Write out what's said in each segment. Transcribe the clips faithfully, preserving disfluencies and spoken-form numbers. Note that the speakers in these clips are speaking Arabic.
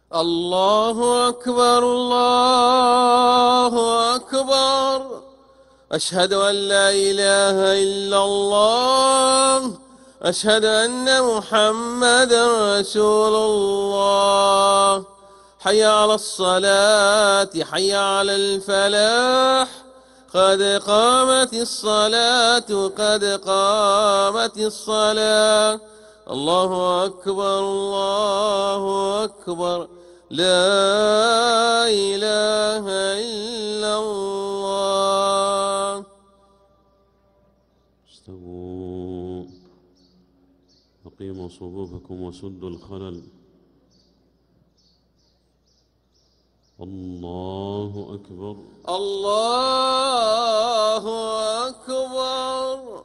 الله أكبر الله أكبر. أشهد أن لا إله إلا الله. أشهد أن محمدا رسول الله. حي على الصلاة، حي على الفلاح، قد قامت الصلاة، قد قامت الصلاة. الله أكبر الله أكبر. لا إله إلا الله. استووا، أقيموا صفوفكم وسدوا الخلل. الله أكبر الله أكبر.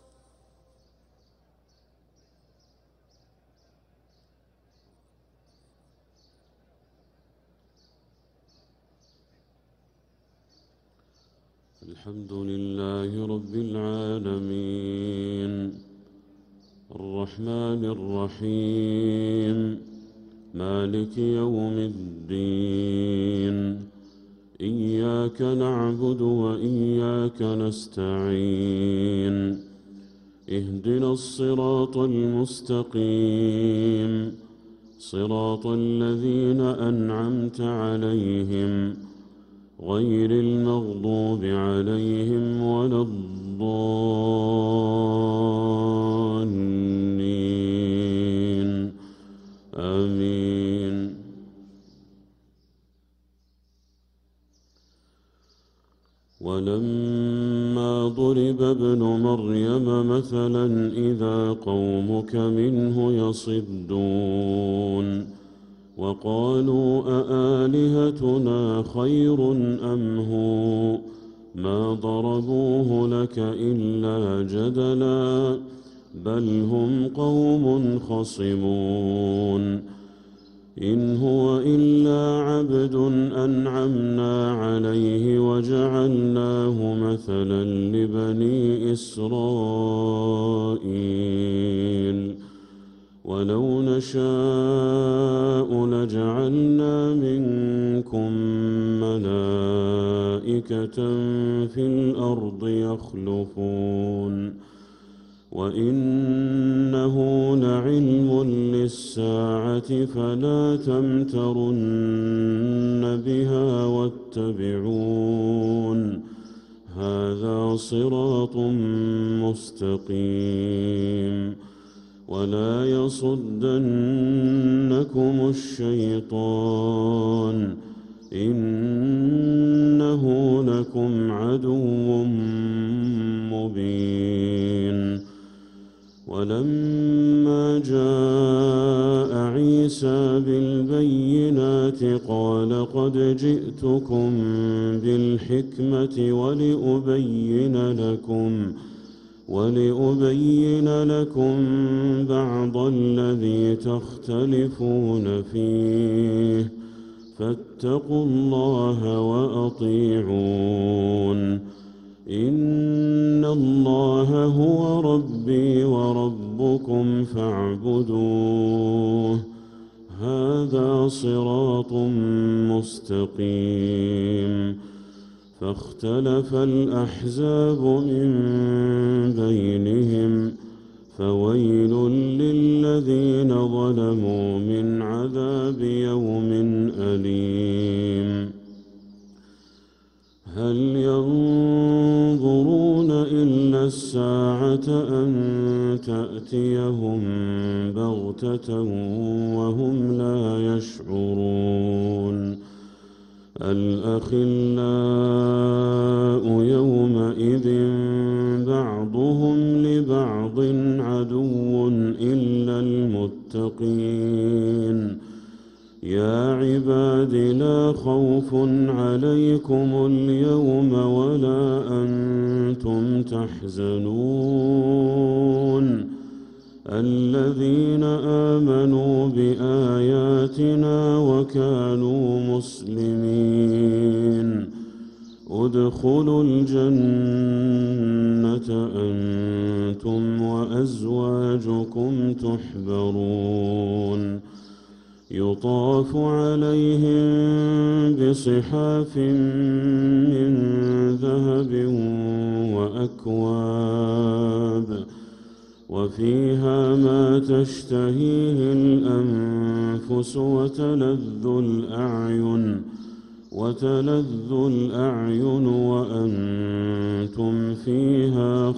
الحمد لله رب العالمين، الرحمن الرحيم، مالك يوم الدين. إياك نعبد وإياك نستعين. اهدنا الصراط المستقيم، صراط الذين أنعمت عليهم غير المغضوب عليهم ولا الضالين. آمين. ولما ضرب ابن مريم مثلا إذا قومك منه يصدون وقالوا أآلهتنا خير أم هو ما ضربوه لك إلا جدلا بل هم قوم خصمون. إن هو إلا عبد أنعمنا عليه وجعلناه مثلا لبني إسرائيل. ولو نشاء لجعلنا منكم ملائكة في الأرض يخلفون وإنه لعلم للساعة فلا تمترن بها واتبعون هذا صراط مستقيم. ولا يصدنكم الشيطان إنه لكم عدو مبين. ولما جاء عيسى بالبينات قال قد جئتكم بالحكمة ولأبين لكم ولأبين لكم بعض الذي تختلفون فيه فاتقوا الله وأطيعون. إن الله هو ربي وربكم فاعبدوه هذا صراط مستقيم. فاختلف الأحزاب من بينهم فويل للذين ظلموا من عذاب يوم أليم. هل ينظرون إلا الساعة أن تأتيهم بغتة وهم لا يشعرون. الأخلاء يومئذ بعضهم لبعض عدو إلا المتقين. يا عباد لا خوف عليكم اليوم ولا أنتم تحزنون الذين آمنوا بآياتنا وكانوا مسلمين ادخلوا الجنة أنتم وأزواجكم تحبرون يطاف عليهم بصحاف من ذهب وأكواب وفيها ما تشتهيه الأنفس وتلذ الأعين وتلذ الأعين وأنتم فيها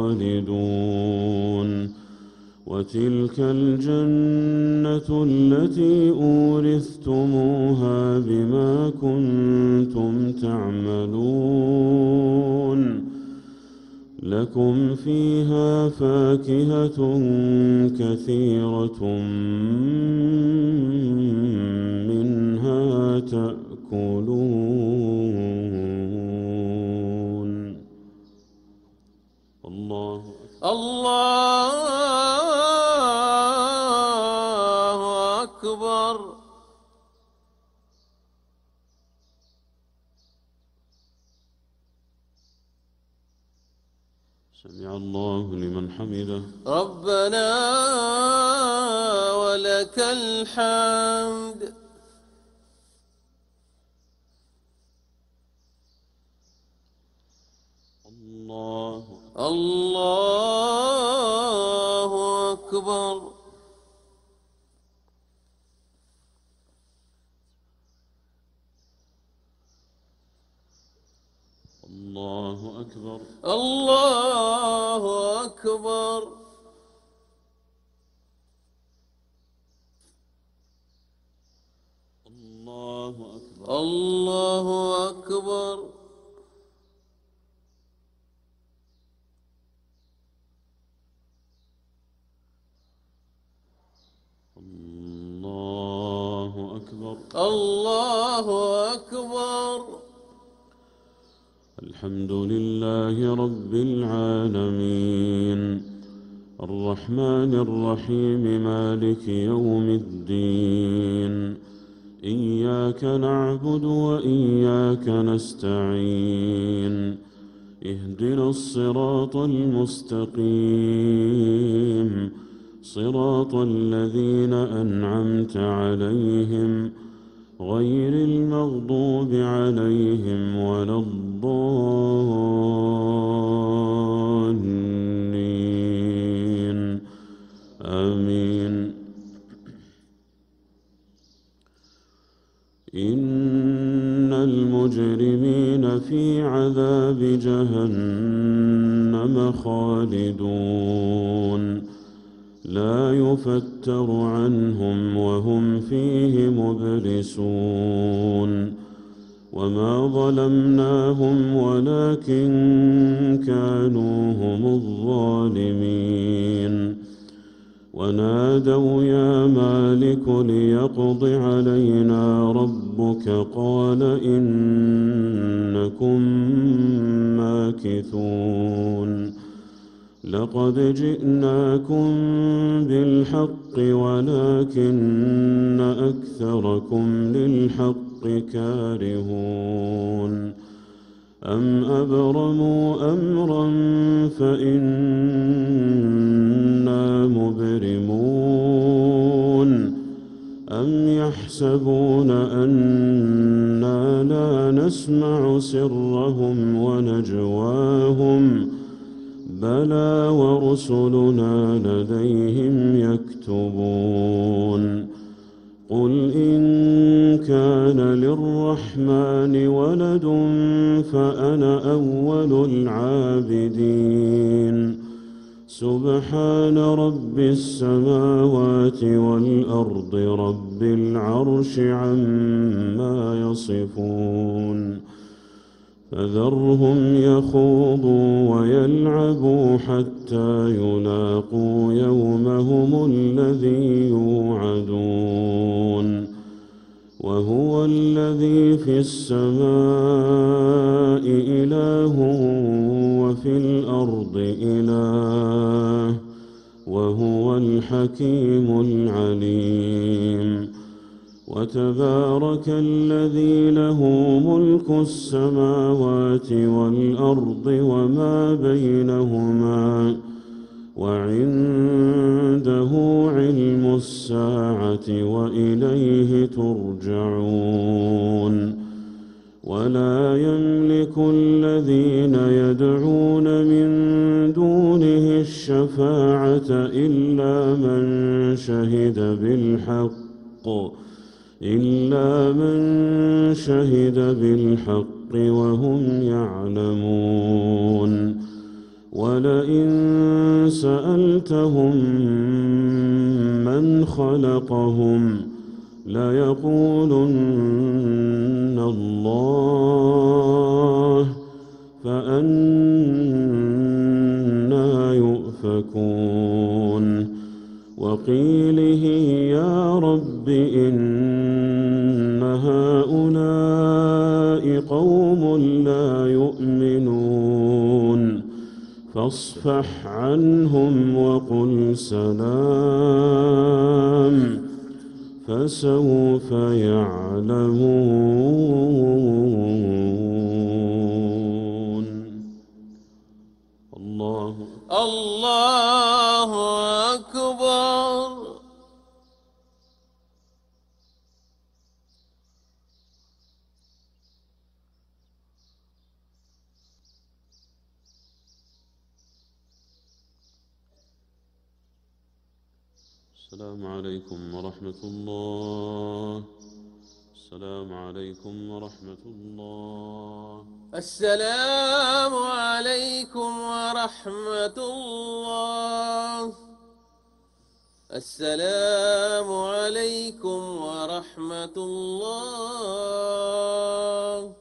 خالدون وتلك الجنة التي أورثتموها بما كنتم تعملون لكم فيها فاكهة كثيرة منها تأكلون. الله الله أكبر. سمع الله لمن حمده. ربنا ولك الحمد. الله الله أكبر. الله أكبر. الله أكبر. الله أكبر. الله أكبر. الله أكبر. الله أكبر. الحمد لله رب العالمين الرحمن الرحيم مالك يوم الدين إياك نعبد وإياك نستعين اهدنا الصراط المستقيم صراط الذين أنعمت عليهم غير المغضوب عليهم ولا الضالين آمين. إن المجرمين في عذاب جهنم خالدون لا يفتر عنهم وهم فيه مبلسون وما ظلمناهم ولكن كانوا هم الظالمين ونادوا يا مالك ليقض علينا ربك قال إنكم ماكثون لقد جئناكم بالحق ولكن أكثركم للحق كارهون أم أبرموا أمرا فإنا مبرمون أم يحسبون أنا لا نسمع سرهم ونجواهم بلى ورسلنا لديهم يكتبون قل إن كان للرحمن ولد فأنا أول العابدين سبحان رب السماوات والأرض رب العرش عما يصفون فذرهم يخوضوا ويلعبوا حتى يلاقوا يومهم الذي يوعدون وهو الذي في السماء إله وفي الأرض إله وهو الحكيم العليم وتبارك الذي له ملك السماوات والأرض وما بينهما وعنده علم الساعة وإليه ترجعون ولا يملك الذين يدعون من دونه الشفاعة إلا من شهد بالحق إلا من شهد بالحق وهم يعلمون ولئن سألتهم من خلقهم ليقولن الله فأنى يؤفكون وقيله يا رب إن هؤلاء قوم لا يؤمنون فاصفح عنهم وقل سلام فسوف يعلمون. الله الله أكبر. السلام عليكم ورحمة الله. السلام عليكم ورحمة الله. السلام عليكم ورحمة الله. السلام عليكم ورحمة الله.